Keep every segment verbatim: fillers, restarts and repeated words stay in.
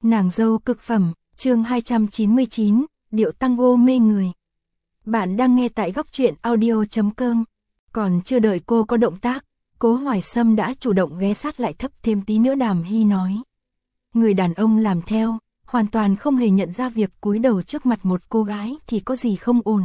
Nàng dâu cực phẩm, chương hai trăm chín mươi chín, điệu tango mê người. Bạn đang nghe tại góc truyện audio chấm com. Còn chưa đợi cô có động tác, Cố Hoài Sâm đã chủ động ghé sát lại thấp thêm tí nữa. Đàm Hy nói. Người đàn ông làm theo, hoàn toàn không hề nhận ra việc cúi đầu trước mặt một cô gái thì có gì không ổn.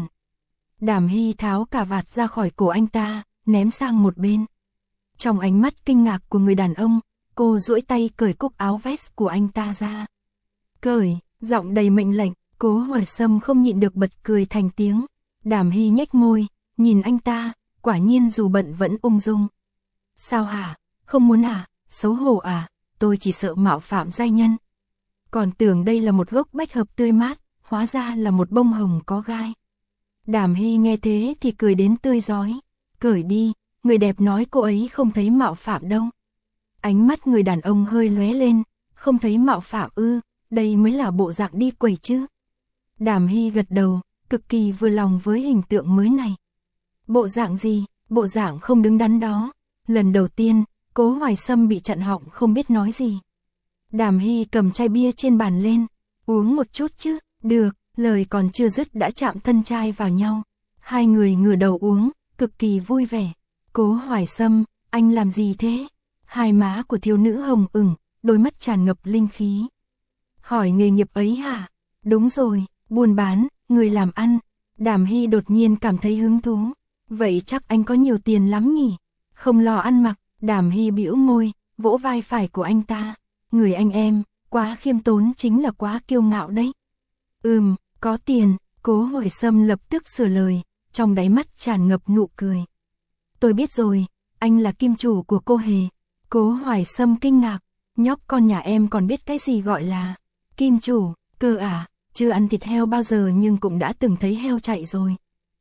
Đàm Hy tháo cà vạt ra khỏi cổ anh ta, ném sang một bên. Trong ánh mắt kinh ngạc của người đàn ông, cô duỗi tay cởi cúc áo vest của anh ta ra. Cởi, giọng đầy mệnh lệnh, Cố Hoài Sâm không nhịn được bật cười thành tiếng. Đàm Hy nhếch môi, nhìn anh ta, quả nhiên dù bận vẫn ung dung. Sao hả, không muốn à, xấu hổ à, tôi chỉ sợ mạo phạm giai nhân. Còn tưởng đây là một gốc bách hợp tươi mát, hóa ra là một bông hồng có gai. Đàm Hy nghe thế thì cười đến tươi rói. Cởi đi, người đẹp nói cô ấy không thấy mạo phạm đâu. Ánh mắt người đàn ông hơi lóe lên, không thấy mạo phạm ư, đây mới là bộ dạng đi quẩy chứ. Đàm Hy gật đầu, cực kỳ vừa lòng với hình tượng mới này. Bộ dạng gì, bộ dạng không đứng đắn đó. Lần đầu tiên, Cố Hoài Sâm bị chặn họng không biết nói gì. Đàm Hy cầm chai bia trên bàn lên, uống một chút chứ, được, lời còn chưa dứt đã chạm thân chai vào nhau. Hai người ngửa đầu uống, cực kỳ vui vẻ. Cố Hoài Sâm, anh làm gì thế? Hai má của thiếu nữ hồng ửng, đôi mắt tràn ngập linh khí. Hỏi nghề nghiệp ấy hả? Đúng rồi, buôn bán, người làm ăn. Đàm Hy đột nhiên cảm thấy hứng thú. Vậy chắc anh có nhiều tiền lắm nhỉ? Không lo ăn mặc, Đàm Hy bĩu môi, vỗ vai phải của anh ta. Người anh em, quá khiêm tốn chính là quá kiêu ngạo đấy. Ừm, có tiền, Cố Hoài Sâm lập tức sửa lời, trong đáy mắt tràn ngập nụ cười. Tôi biết rồi, anh là kim chủ của cô Hề. Cố Hoài Sâm kinh ngạc, nhóc con nhà em còn biết cái gì gọi là kim chủ, cơ à, chưa ăn thịt heo bao giờ nhưng cũng đã từng thấy heo chạy rồi.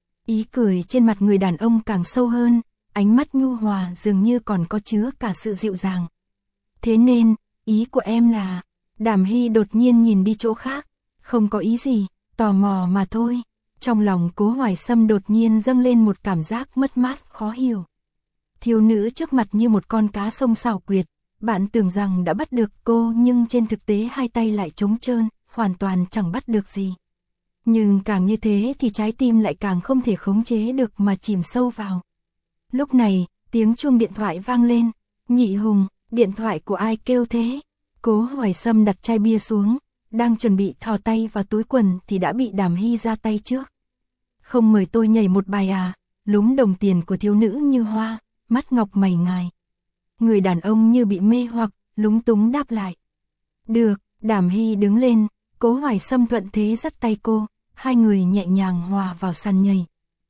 Ý cười trên mặt người đàn ông càng sâu hơn, ánh mắt nhu hòa dường như còn có chứa cả sự dịu dàng. Thế nên, ý của em là, Đàm Hy đột nhiên nhìn đi chỗ khác, không có ý gì, tò mò mà thôi. Trong lòng Cố Hoài Sâm đột nhiên dâng lên một cảm giác mất mát khó hiểu. Thiếu nữ trước mặt như một con cá sông xảo quyệt, bạn tưởng rằng đã bắt được cô nhưng trên thực tế hai tay lại trống trơn, hoàn toàn chẳng bắt được gì. Nhưng càng như thế thì trái tim lại càng không thể khống chế được mà chìm sâu vào. Lúc này, tiếng chuông điện thoại vang lên. Nhị Hùng, điện thoại của ai kêu thế? Cố Hoài Sâm đặt chai bia xuống, đang chuẩn bị thò tay vào túi quần thì đã bị Đàm Hy ra tay trước. Không mời tôi nhảy một bài à? Lúm đồng tiền của thiếu nữ như hoa, mắt ngọc mày ngài. Người đàn ông như bị mê hoặc, lúng túng đáp lại. Được, Đàm Hy đứng lên, Cố Hoài Sâm thuận thế dắt tay cô, hai người nhẹ nhàng hòa vào sàn nhảy.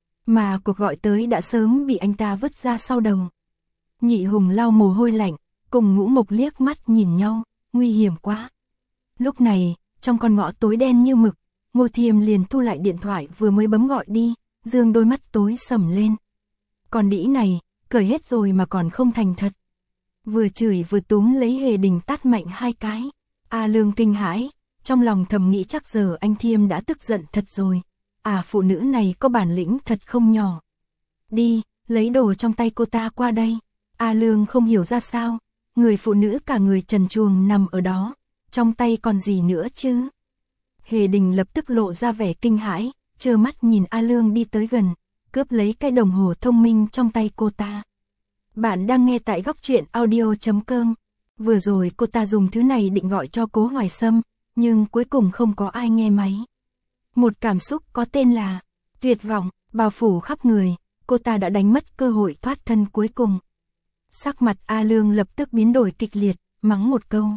Mà cuộc gọi tới đã sớm bị anh ta vứt ra sau đầu. Nhị Hùng lau mồ hôi lạnh, cùng Ngũ Mộc liếc mắt nhìn nhau, nguy hiểm quá. Lúc này, trong con ngõ tối đen như mực, Ngô Thiêm liền thu lại điện thoại vừa mới bấm gọi đi, dương đôi mắt tối sầm lên. Con đĩ này, cởi hết rồi mà còn không thành thật. Vừa chửi vừa túm lấy Hề Đình tát mạnh hai cái. A Lương kinh hãi, trong lòng thầm nghĩ chắc giờ anh Thiêm đã tức giận thật rồi. À, phụ nữ này có bản lĩnh thật không nhỏ. Đi, lấy đồ trong tay cô ta qua đây. A Lương không hiểu ra sao, người phụ nữ cả người trần truồng nằm ở đó, trong tay còn gì nữa chứ. Hề Đình lập tức lộ ra vẻ kinh hãi, trơ mắt nhìn A Lương đi tới gần, cướp lấy cái đồng hồ thông minh trong tay cô ta. Bạn đang nghe tại góc truyện audio chấm com. Vừa rồi cô ta dùng thứ này định gọi cho Cố Hoài Sâm, nhưng cuối cùng không có ai nghe máy. Một cảm xúc có tên là tuyệt vọng, bao phủ khắp người, cô ta đã đánh mất cơ hội thoát thân cuối cùng. Sắc mặt A Lương lập tức biến đổi kịch liệt, mắng một câu.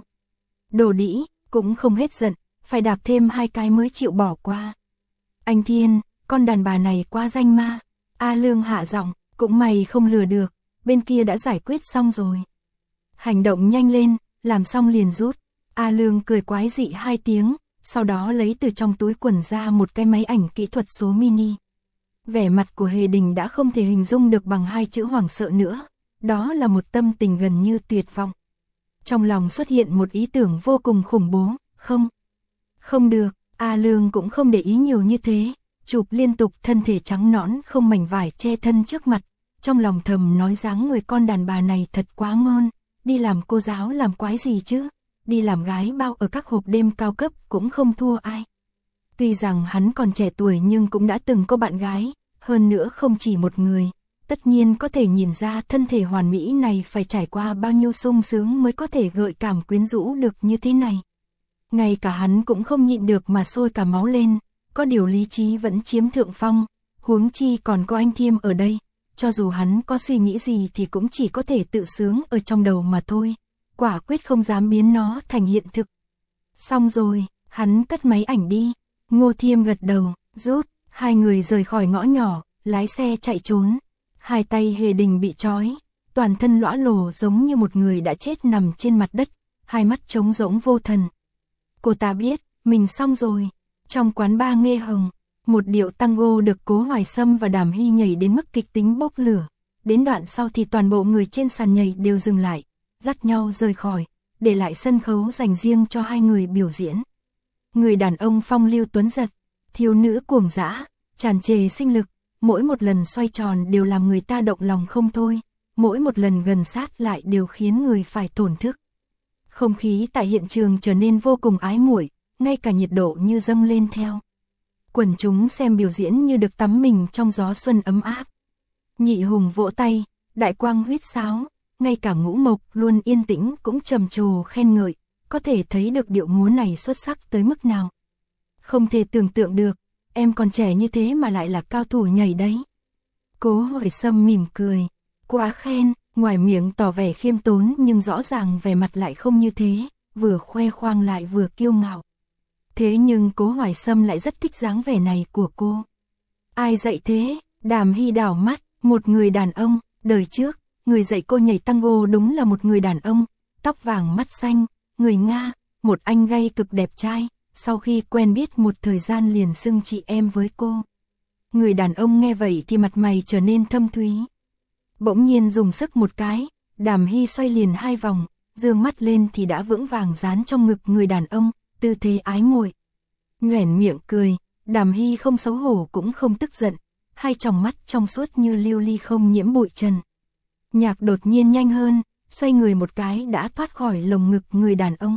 Đồ đĩ, cũng không hết giận, phải đạp thêm hai cái mới chịu bỏ qua. Anh Thiên, con đàn bà này quá danh ma. A Lương hạ giọng, cũng mày không lừa được, bên kia đã giải quyết xong rồi. Hành động nhanh lên, làm xong liền rút. A Lương cười quái dị hai tiếng, sau đó lấy từ trong túi quần ra một cái máy ảnh kỹ thuật số mini. Vẻ mặt của Hề Đình đã không thể hình dung được bằng hai chữ hoảng sợ nữa, đó là một tâm tình gần như tuyệt vọng. Trong lòng xuất hiện một ý tưởng vô cùng khủng bố, không, không được, A Lương cũng không để ý nhiều như thế, chụp liên tục thân thể trắng nõn không mảnh vải che thân trước mặt, trong lòng thầm nói dáng người con đàn bà này thật quá ngon, đi làm cô giáo làm quái gì chứ, đi làm gái bao ở các hộp đêm cao cấp cũng không thua ai. Tuy rằng hắn còn trẻ tuổi nhưng cũng đã từng có bạn gái, hơn nữa không chỉ một người. Tất nhiên có thể nhìn ra thân thể hoàn mỹ này phải trải qua bao nhiêu sung sướng mới có thể gợi cảm quyến rũ được như thế này. Ngay cả hắn cũng không nhịn được mà sôi cả máu lên, có điều lý trí vẫn chiếm thượng phong, huống chi còn có anh Thiêm ở đây, cho dù hắn có suy nghĩ gì thì cũng chỉ có thể tự sướng ở trong đầu mà thôi, quả quyết không dám biến nó thành hiện thực. Xong rồi, hắn cất máy ảnh đi, Ngô Thiêm gật đầu, rút, hai người rời khỏi ngõ nhỏ, lái xe chạy trốn, hai tay Hề Đình bị trói, toàn thân lõa lồ giống như một người đã chết nằm trên mặt đất, hai mắt trống rỗng vô thần. Cô ta biết, mình xong rồi. Trong quán bar Nghê Hồng, một điệu tango được Cố Hoài Sâm và Đàm Hy nhảy đến mức kịch tính bốc lửa. Đến đoạn sau thì toàn bộ người trên sàn nhảy đều dừng lại, dắt nhau rời khỏi, để lại sân khấu dành riêng cho hai người biểu diễn. Người đàn ông phong lưu tuấn giật, thiếu nữ cuồng dã, tràn trề sinh lực, mỗi một lần xoay tròn đều làm người ta động lòng không thôi, mỗi một lần gần sát lại đều khiến người phải thổn thức. Không khí tại hiện trường trở nên vô cùng ái muội, ngay cả nhiệt độ như dâng lên theo. Quần chúng xem biểu diễn như được tắm mình trong gió xuân ấm áp. Nhị Hùng vỗ tay, Đại Quang huýt sáo, ngay cả Ngũ Mộc luôn yên tĩnh cũng trầm trồ khen ngợi, có thể thấy được điệu múa này xuất sắc tới mức nào. Không thể tưởng tượng được, em còn trẻ như thế mà lại là cao thủ nhảy đấy. Cố Hoài Sâm mỉm cười, quá khen, ngoài miệng tỏ vẻ khiêm tốn nhưng rõ ràng vẻ mặt lại không như thế, vừa khoe khoang lại vừa kiêu ngạo. Thế nhưng Cố Hoài Sâm lại rất thích dáng vẻ này của cô. Ai dạy thế? Đàm Hy đảo mắt, một người đàn ông, đời trước, người dạy cô nhảy tango đúng là một người đàn ông, tóc vàng mắt xanh, người Nga, một anh gay cực đẹp trai, sau khi quen biết một thời gian liền xưng chị em với cô. Người đàn ông nghe vậy thì mặt mày trở nên thâm thúy. Bỗng nhiên dùng sức một cái, Đàm Hy xoay liền hai vòng, dương mắt lên thì đã vững vàng dán trong ngực người đàn ông, tư thế ái muội. Nhoẻn miệng cười, Đàm Hy không xấu hổ cũng không tức giận, hai tròng mắt trong suốt như lưu ly không nhiễm bụi trần. Nhạc đột nhiên nhanh hơn, xoay người một cái đã thoát khỏi lồng ngực người đàn ông.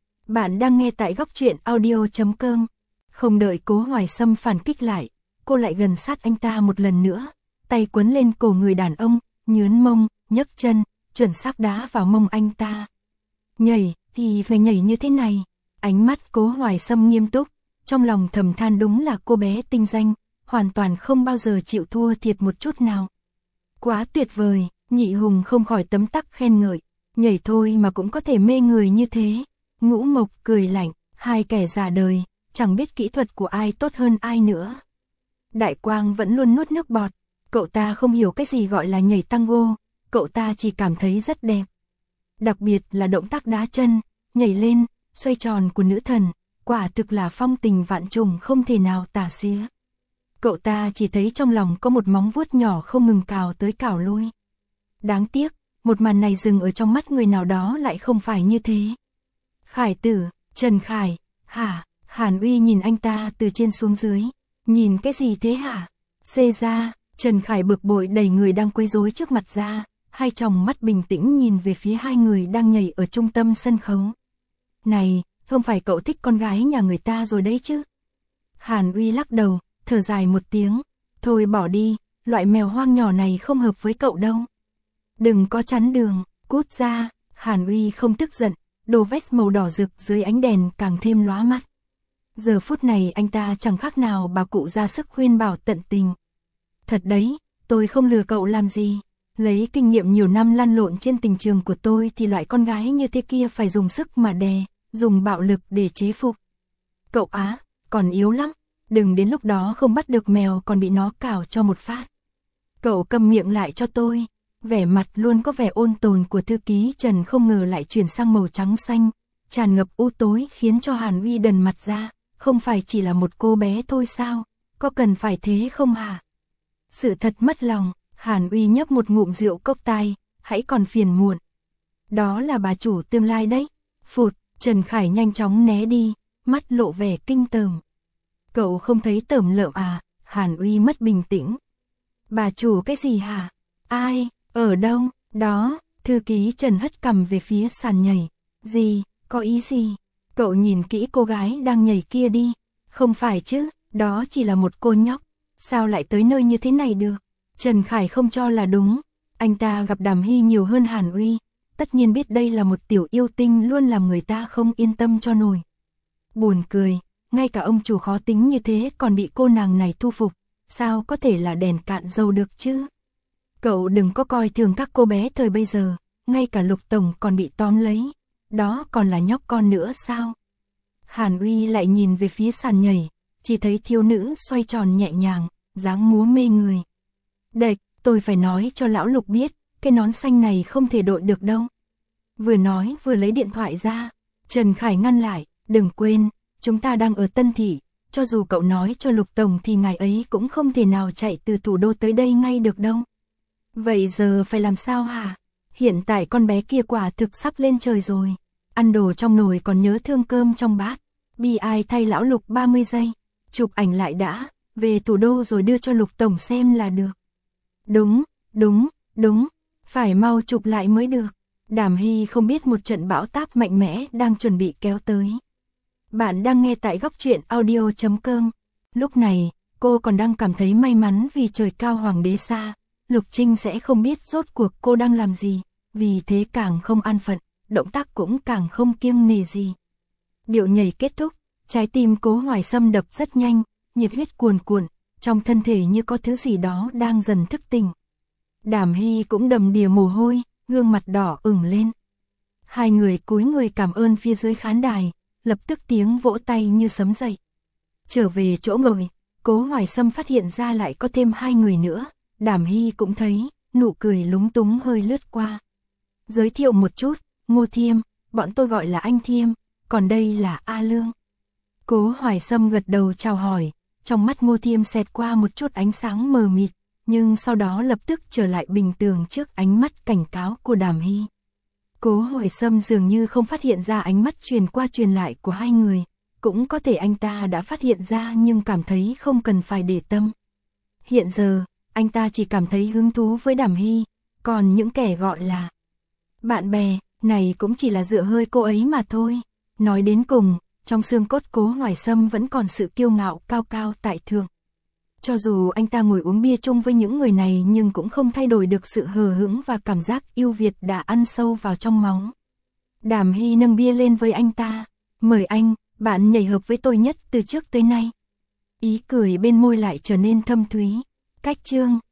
Bạn đang nghe tại góc truyện audio chấm com. Không đợi Cố Hoài Sâm phản kích lại, cô lại gần sát anh ta một lần nữa, tay quấn lên cổ người đàn ông, nhướn mông, nhấc chân, chuẩn xác đá vào mông anh ta. Nhảy thì phải nhảy như thế này. Ánh mắt Cố Hoài Sâm nghiêm túc, trong lòng thầm than đúng là cô bé tinh danh, hoàn toàn không bao giờ chịu thua thiệt một chút nào. Quá tuyệt vời, Nhị Hùng không khỏi tấm tắc khen ngợi, nhảy thôi mà cũng có thể mê người như thế. Ngũ Mộc cười lạnh, hai kẻ già đời, chẳng biết kỹ thuật của ai tốt hơn ai nữa. Đại Quang vẫn luôn nuốt nước bọt, cậu ta không hiểu cái gì gọi là nhảy tango, cậu ta chỉ cảm thấy rất đẹp. Đặc biệt là động tác đá chân, nhảy lên, xoay tròn của nữ thần, quả thực là phong tình vạn trùng không thể nào tả xía. Cậu ta chỉ thấy trong lòng có một móng vuốt nhỏ không ngừng cào tới cào lui. Đáng tiếc, một màn này dừng ở trong mắt người nào đó lại không phải như thế. Khải tử, Trần Khải, hả? Hàn Uy nhìn anh ta từ trên xuống dưới, nhìn cái gì thế hả? Xê ra, Trần Khải bực bội đẩy người đang quấy rối trước mặt ra, hai tròng mắt bình tĩnh nhìn về phía hai người đang nhảy ở trung tâm sân khấu. Này, không phải cậu thích con gái nhà người ta rồi đấy chứ? Hàn Uy lắc đầu, thở dài một tiếng, thôi bỏ đi, loại mèo hoang nhỏ này không hợp với cậu đâu. Đừng có chắn đường, cút ra. Hàn Uy không tức giận, đồ vest màu đỏ rực dưới ánh đèn càng thêm lóa mắt. Giờ phút này anh ta chẳng khác nào bà cụ ra sức khuyên bảo tận tình. Thật đấy, tôi không lừa cậu làm gì. Lấy kinh nghiệm nhiều năm lăn lộn trên tình trường của tôi thì loại con gái như thế kia phải dùng sức mà đè, dùng bạo lực để chế phục. Cậu á, còn yếu lắm, đừng đến lúc đó không bắt được mèo còn bị nó cào cho một phát. Cậu câm miệng lại cho tôi. Vẻ mặt luôn có vẻ ôn tồn của thư ký Trần không ngờ lại chuyển sang màu trắng xanh, tràn ngập u tối khiến cho Hàn Uy đần mặt ra, không phải chỉ là một cô bé thôi sao, có cần phải thế không hả? Sự thật mất lòng, Hàn Uy nhấp một ngụm rượu cốc tai, hãy còn phiền muộn. Đó là bà chủ tương lai đấy. Phụt, Trần Khải nhanh chóng né đi, mắt lộ vẻ kinh tởm. Cậu không thấy tởm lợm à? Hàn Uy mất bình tĩnh. Bà chủ cái gì hả? Ai? Ở đâu? Đó, thư ký Trần hất cằm về phía sàn nhảy. Gì? Có ý gì? Cậu nhìn kỹ cô gái đang nhảy kia đi. Không phải chứ, đó chỉ là một cô nhóc. Sao lại tới nơi như thế này được? Trần Khải không cho là đúng. Anh ta gặp Đàm Hy nhiều hơn Hàn Uy. Tất nhiên biết đây là một tiểu yêu tinh luôn làm người ta không yên tâm cho nổi. Buồn cười, ngay cả ông chủ khó tính như thế còn bị cô nàng này thu phục. Sao có thể là đèn cạn dầu được chứ? Cậu đừng có coi thường các cô bé thời bây giờ. Ngay cả Lục Tổng còn bị tóm lấy. Đó còn là nhóc con nữa sao? Hàn Uy lại nhìn về phía sàn nhảy. Chỉ thấy thiếu nữ xoay tròn nhẹ nhàng, dáng múa mê người. Đệch, tôi phải nói cho lão Lục biết, cái nón xanh này không thể đội được đâu. Vừa nói vừa lấy điện thoại ra. Trần Khải ngăn lại, đừng quên, chúng ta đang ở Tân Thị. Cho dù cậu nói cho Lục Tổng thì ngài ấy cũng không thể nào chạy từ thủ đô tới đây ngay được đâu. Vậy giờ phải làm sao hả? Hiện tại con bé kia quả thực sắp lên trời rồi. Ăn đồ trong nồi còn nhớ thương cơm trong bát. Bi ai thay lão Lục ba mươi giây. Chụp ảnh lại đã, về thủ đô rồi đưa cho Lục Tổng xem là được. Đúng, đúng, đúng, phải mau chụp lại mới được. Đàm Hy không biết một trận bão táp mạnh mẽ đang chuẩn bị kéo tới. Bạn đang nghe tại góc truyện audio chấm com. Lúc này, cô còn đang cảm thấy may mắn vì trời cao hoàng đế xa. Lục Trinh sẽ không biết rốt cuộc cô đang làm gì, vì thế càng không an phận, động tác cũng càng không kiêng nề gì. Điệu nhảy kết thúc, trái tim Cố Hoài Sâm đập rất nhanh, nhiệt huyết cuồn cuộn, trong thân thể như có thứ gì đó đang dần thức tỉnh. Đàm Hy cũng đầm đìa mồ hôi, gương mặt đỏ ửng lên. Hai người cúi người cảm ơn phía dưới khán đài, lập tức tiếng vỗ tay như sấm dậy. Trở về chỗ ngồi, Cố Hoài Sâm phát hiện ra lại có thêm hai người nữa. Đàm Hy cũng thấy, nụ cười lúng túng hơi lướt qua. Giới thiệu một chút, Ngô Thiêm, bọn tôi gọi là anh Thiêm, còn đây là A Lương. Cố Hoài Sâm gật đầu chào hỏi, trong mắt Ngô Thiêm xẹt qua một chút ánh sáng mờ mịt, nhưng sau đó lập tức trở lại bình thường trước ánh mắt cảnh cáo của Đàm Hy. Cố Hoài Sâm dường như không phát hiện ra ánh mắt truyền qua truyền lại của hai người, cũng có thể anh ta đã phát hiện ra nhưng cảm thấy không cần phải để tâm. Hiện giờ, anh ta chỉ cảm thấy hứng thú với Đàm Hy, còn những kẻ gọi là bạn bè, này cũng chỉ là dựa hơi cô ấy mà thôi. Nói đến cùng, trong xương cốt Cố Hoài Sâm vẫn còn sự kiêu ngạo cao cao tại thượng. Cho dù anh ta ngồi uống bia chung với những người này nhưng cũng không thay đổi được sự hờ hững và cảm giác yêu Việt đã ăn sâu vào trong máu. Đàm Hy nâng bia lên với anh ta, mời anh, bạn nhảy hợp với tôi nhất từ trước tới nay. Ý cười bên môi lại trở nên thâm thúy. Cách chương